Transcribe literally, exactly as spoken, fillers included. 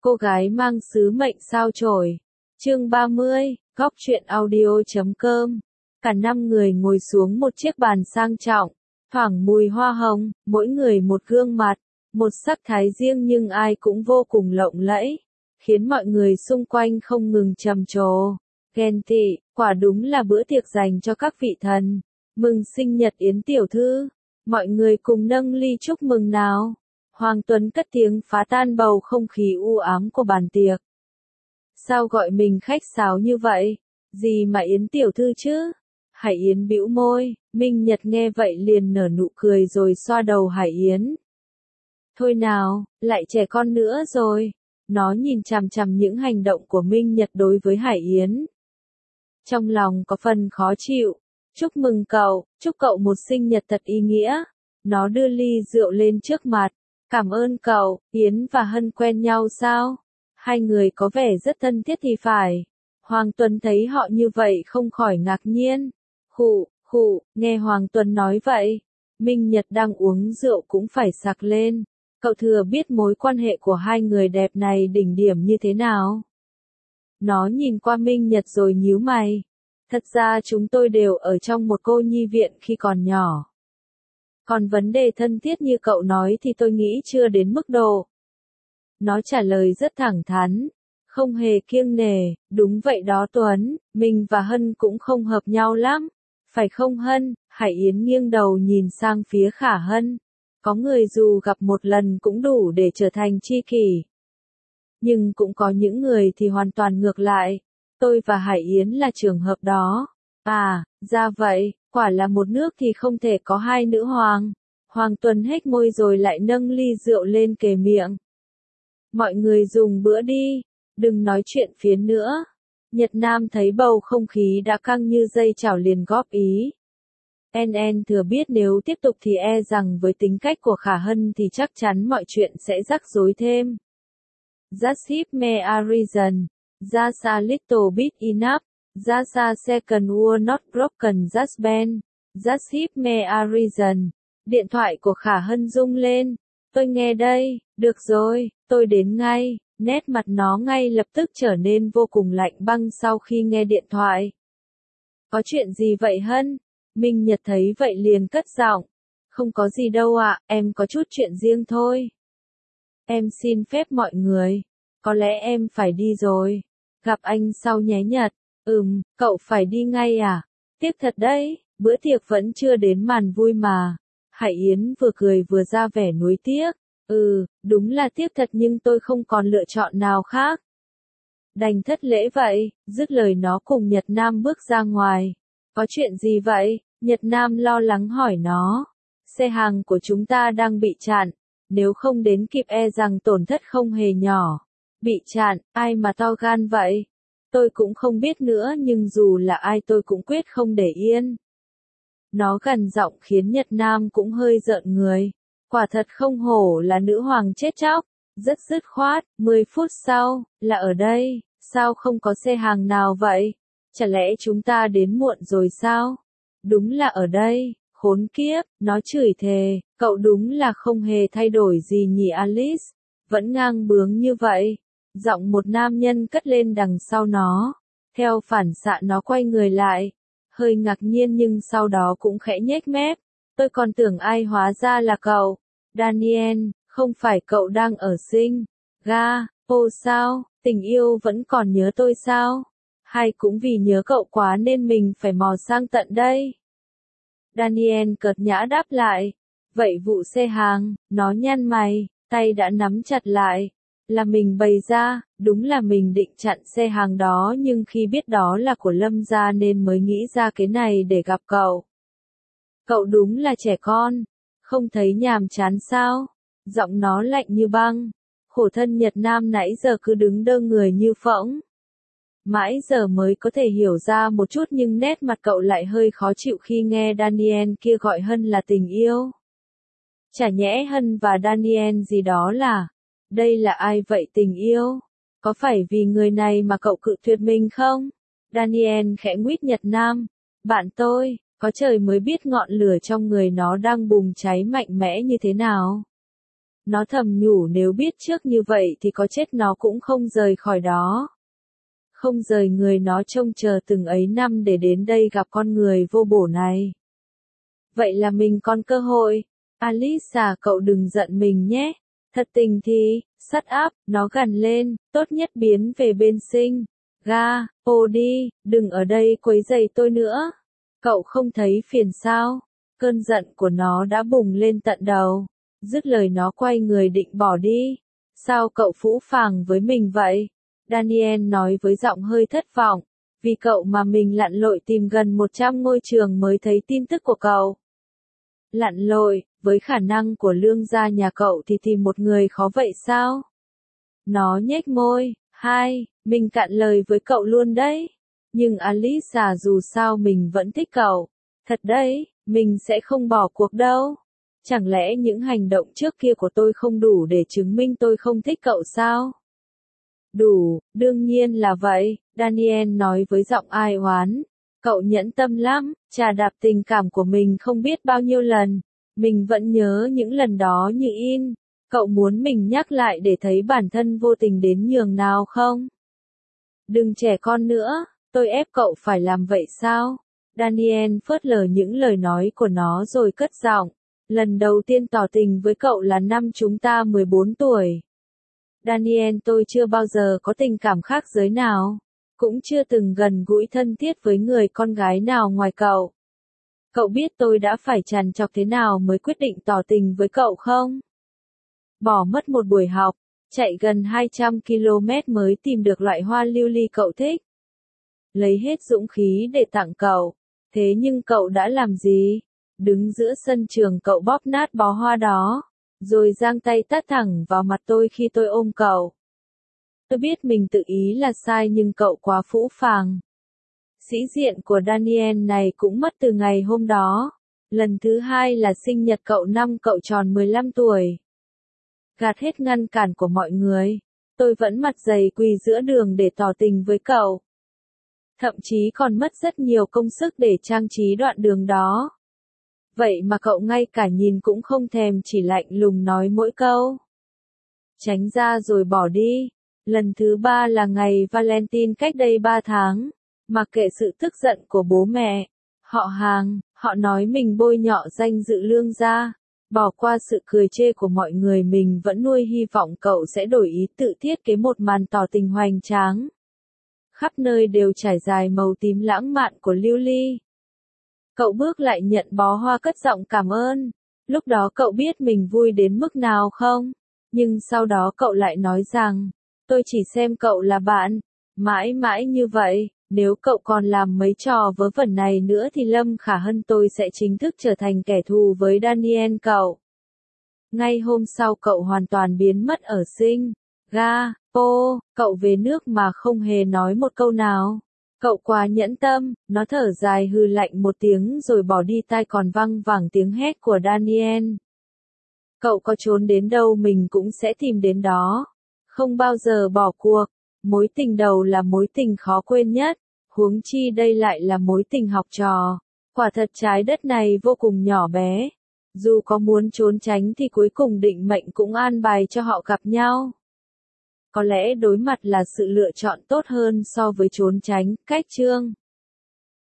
Cô gái mang sứ mệnh sao chổi. Chương ba mươi, góc truyện audio.com. Cả năm người ngồi xuống một chiếc bàn sang trọng, thoảng mùi hoa hồng, mỗi người một gương mặt, một sắc thái riêng nhưng ai cũng vô cùng lộng lẫy, khiến mọi người xung quanh không ngừng trầm trồ, ghen tị. Quả đúng là bữa tiệc dành cho các vị thần. Mừng sinh nhật Yến tiểu thư, mọi người cùng nâng ly chúc mừng nào. Hoàng Tuấn cất tiếng phá tan bầu không khí u ám của bàn tiệc. Sao gọi mình khách sáo như vậy? Gì mà Yến tiểu thư chứ? Hải Yến bĩu môi, Minh Nhật nghe vậy liền nở nụ cười rồi xoa đầu Hải Yến. Thôi nào, lại trẻ con nữa rồi. Nó nhìn chằm chằm những hành động của Minh Nhật đối với Hải Yến. Trong lòng có phần khó chịu. Chúc mừng cậu, chúc cậu một sinh nhật thật ý nghĩa. Nó đưa ly rượu lên trước mặt. Cảm ơn cậu. Yến và Hân quen nhau sao? Hai người có vẻ rất thân thiết thì phải. Hoàng Tuấn thấy họ như vậy không khỏi ngạc nhiên. Khụ, khụ, nghe Hoàng Tuấn nói vậy. Minh Nhật đang uống rượu cũng phải sặc lên. Cậu thừa biết mối quan hệ của hai người đẹp này đỉnh điểm như thế nào? Nó nhìn qua Minh Nhật rồi nhíu mày. Thật ra chúng tôi đều ở trong một cô nhi viện khi còn nhỏ. Còn vấn đề thân thiết như cậu nói thì tôi nghĩ chưa đến mức độ. Nó trả lời rất thẳng thắn, không hề kiêng nể. Đúng vậy đó Tuấn, mình và Hân cũng không hợp nhau lắm. Phải không Hân? Hải Yến nghiêng đầu nhìn sang phía Khả Hân. Có người dù gặp một lần cũng đủ để trở thành tri kỷ. Nhưng cũng có những người thì hoàn toàn ngược lại. Tôi và Hải Yến là trường hợp đó. À, ra vậy, quả là một nước thì không thể có hai nữ hoàng. Hoàng Tuấn hếch môi rồi lại nâng ly rượu lên kề miệng. Mọi người dùng bữa đi, đừng nói chuyện phiến nữa. Nhật Nam thấy bầu không khí đã căng như dây chảo liền góp ý. En En thừa biết nếu tiếp tục thì e rằng với tính cách của Khả Hân thì chắc chắn mọi chuyện sẽ rắc rối thêm. Just give me a reason. Just a little bit enough. Just a second were not broken just bend. Just give me a reason. Điện thoại của Khả Hân rung lên. Tôi nghe đây, được rồi, tôi đến ngay. Nét mặt nó ngay lập tức trở nên vô cùng lạnh băng sau khi nghe điện thoại. Có chuyện gì vậy Hân? Minh Nhật thấy vậy liền cất giọng. Không có gì đâu ạ, em có chút chuyện riêng thôi. Em xin phép mọi người. Có lẽ em phải đi rồi. Gặp anh sau nhé Nhật. Ừm, cậu phải đi ngay à? Tiếc thật đấy, bữa tiệc vẫn chưa đến màn vui mà. Hải Yến vừa cười vừa ra vẻ nuối tiếc. Ừ, đúng là tiếc thật nhưng tôi không còn lựa chọn nào khác. Đành thất lễ vậy, dứt lời nó cùng Nhật Nam bước ra ngoài. Có chuyện gì vậy? Nhật Nam lo lắng hỏi nó. Xe hàng của chúng ta đang bị chặn. Nếu không đến kịp e rằng tổn thất không hề nhỏ. Bị chặn, ai mà to gan vậy? Tôi cũng không biết nữa nhưng dù là ai tôi cũng quyết không để yên. Nó gằn giọng khiến Nhật Nam cũng hơi rợn người. Quả thật không hổ là nữ hoàng chết chóc. Rất dứt khoát, mười phút sau, là ở đây, sao không có xe hàng nào vậy? Chả lẽ chúng ta đến muộn rồi sao? Đúng là ở đây, khốn kiếp, nó chửi thề, cậu đúng là không hề thay đổi gì nhỉ Alice, vẫn ngang bướng như vậy. Giọng một nam nhân cất lên đằng sau nó. Theo phản xạ nó quay người lại. Hơi ngạc nhiên nhưng sau đó cũng khẽ nhếch mép. Tôi còn tưởng ai hóa ra là cậu. Daniel, không phải cậu đang ở Sing Ga, ô sao, tình yêu vẫn còn nhớ tôi sao? Hay cũng vì nhớ cậu quá nên mình phải mò sang tận đây? Daniel cợt nhã đáp lại. Vậy vụ xe hàng, nó nhăn mày, tay đã nắm chặt lại. Là mình bày ra, đúng là mình định chặn xe hàng đó nhưng khi biết đó là của Lâm gia nên mới nghĩ ra cái này để gặp cậu. Cậu đúng là trẻ con, không thấy nhàm chán sao? Giọng nó lạnh như băng. Khổ thân Nhật Nam nãy giờ cứ đứng đơ người như phỗng. Mãi giờ mới có thể hiểu ra một chút nhưng nét mặt cậu lại hơi khó chịu khi nghe Daniel kia gọi Hân là tình yêu. Chả nhẽ Hân và Daniel gì đó là... Đây là ai vậy tình yêu? Có phải vì người này mà cậu cự tuyệt mình không? Daniel khẽ nguýt Nhật Nam. Bạn tôi, có trời mới biết ngọn lửa trong người nó đang bùng cháy mạnh mẽ như thế nào. Nó thầm nhủ nếu biết trước như vậy thì có chết nó cũng không rời khỏi đó. Không rời người nó trông chờ từng ấy năm để đến đây gặp con người vô bổ này. Vậy là mình còn cơ hội. Alisa cậu đừng giận mình nhé. Thật tình thì, shut up, nó gằn lên, tốt nhất biến về bên sinh. Ga, ô đi, đừng ở đây quấy rầy tôi nữa. Cậu không thấy phiền sao? Cơn giận của nó đã bùng lên tận đầu. Dứt lời nó quay người định bỏ đi. Sao cậu phũ phàng với mình vậy? Daniel nói với giọng hơi thất vọng. Vì cậu mà mình lặn lội tìm gần một trăm ngôi trường mới thấy tin tức của cậu. Lặn lội, với khả năng của lương gia nhà cậu thì tìm một người khó vậy sao? Nó nhếch môi, hai, mình cạn lời với cậu luôn đấy. Nhưng Alisa dù sao mình vẫn thích cậu. Thật đấy, mình sẽ không bỏ cuộc đâu. Chẳng lẽ những hành động trước kia của tôi không đủ để chứng minh tôi không thích cậu sao? Đủ, đương nhiên là vậy, Daniel nói với giọng ai oán. Cậu nhẫn tâm lắm, trà đạp tình cảm của mình không biết bao nhiêu lần. Mình vẫn nhớ những lần đó như in. Cậu muốn mình nhắc lại để thấy bản thân vô tình đến nhường nào không? Đừng trẻ con nữa, tôi ép cậu phải làm vậy sao? Daniel phớt lờ những lời nói của nó rồi cất giọng. Lần đầu tiên tỏ tình với cậu là năm chúng ta mười bốn tuổi. Daniel, tôi chưa bao giờ có tình cảm khác giới nào. Cũng chưa từng gần gũi thân thiết với người con gái nào ngoài cậu. Cậu biết tôi đã phải trằn trọc thế nào mới quyết định tỏ tình với cậu không? Bỏ mất một buổi học, chạy gần hai trăm ki lô mét mới tìm được loại hoa lưu ly cậu thích. Lấy hết dũng khí để tặng cậu. Thế nhưng cậu đã làm gì? Đứng giữa sân trường cậu bóp nát bó hoa đó, rồi giang tay tát thẳng vào mặt tôi khi tôi ôm cậu. Tôi biết mình tự ý là sai nhưng cậu quá phũ phàng. Sĩ diện của Daniel này cũng mất từ ngày hôm đó. Lần thứ hai là sinh nhật cậu năm cậu tròn mười lăm tuổi. Gạt hết ngăn cản của mọi người, tôi vẫn mặt dày quỳ giữa đường để tỏ tình với cậu. Thậm chí còn mất rất nhiều công sức để trang trí đoạn đường đó. Vậy mà cậu ngay cả nhìn cũng không thèm, chỉ lạnh lùng nói mỗi câu. Tránh ra rồi bỏ đi. Lần thứ ba là ngày Valentine cách đây ba tháng. Mặc kệ sự tức giận của bố mẹ, họ hàng, họ nói mình bôi nhọ danh dự lương gia. Bỏ qua sự cười chê của mọi người, mình vẫn nuôi hy vọng cậu sẽ đổi ý, tự thiết kế một màn tỏ tình hoành tráng. Khắp nơi đều trải dài màu tím lãng mạn của lưu ly. Cậu bước lại nhận bó hoa cất giọng cảm ơn. Lúc đó cậu biết mình vui đến mức nào không? Nhưng sau đó cậu lại nói rằng, tôi chỉ xem cậu là bạn. Mãi mãi như vậy, nếu cậu còn làm mấy trò vớ vẩn này nữa thì Lâm Khả Hân tôi sẽ chính thức trở thành kẻ thù với Daniel cậu. Ngay hôm sau cậu hoàn toàn biến mất ở Sing Ga Po, cậu về nước mà không hề nói một câu nào. Cậu quá nhẫn tâm, nó thở dài hừ lạnh một tiếng rồi bỏ đi, tai còn văng vẳng tiếng hét của Daniel. Cậu có trốn đến đâu mình cũng sẽ tìm đến đó. Không bao giờ bỏ cuộc. Mối tình đầu là mối tình khó quên nhất. Huống chi đây lại là mối tình học trò. Quả thật trái đất này vô cùng nhỏ bé. Dù có muốn trốn tránh thì cuối cùng định mệnh cũng an bài cho họ gặp nhau. Có lẽ đối mặt là sự lựa chọn tốt hơn so với trốn tránh. Cách chương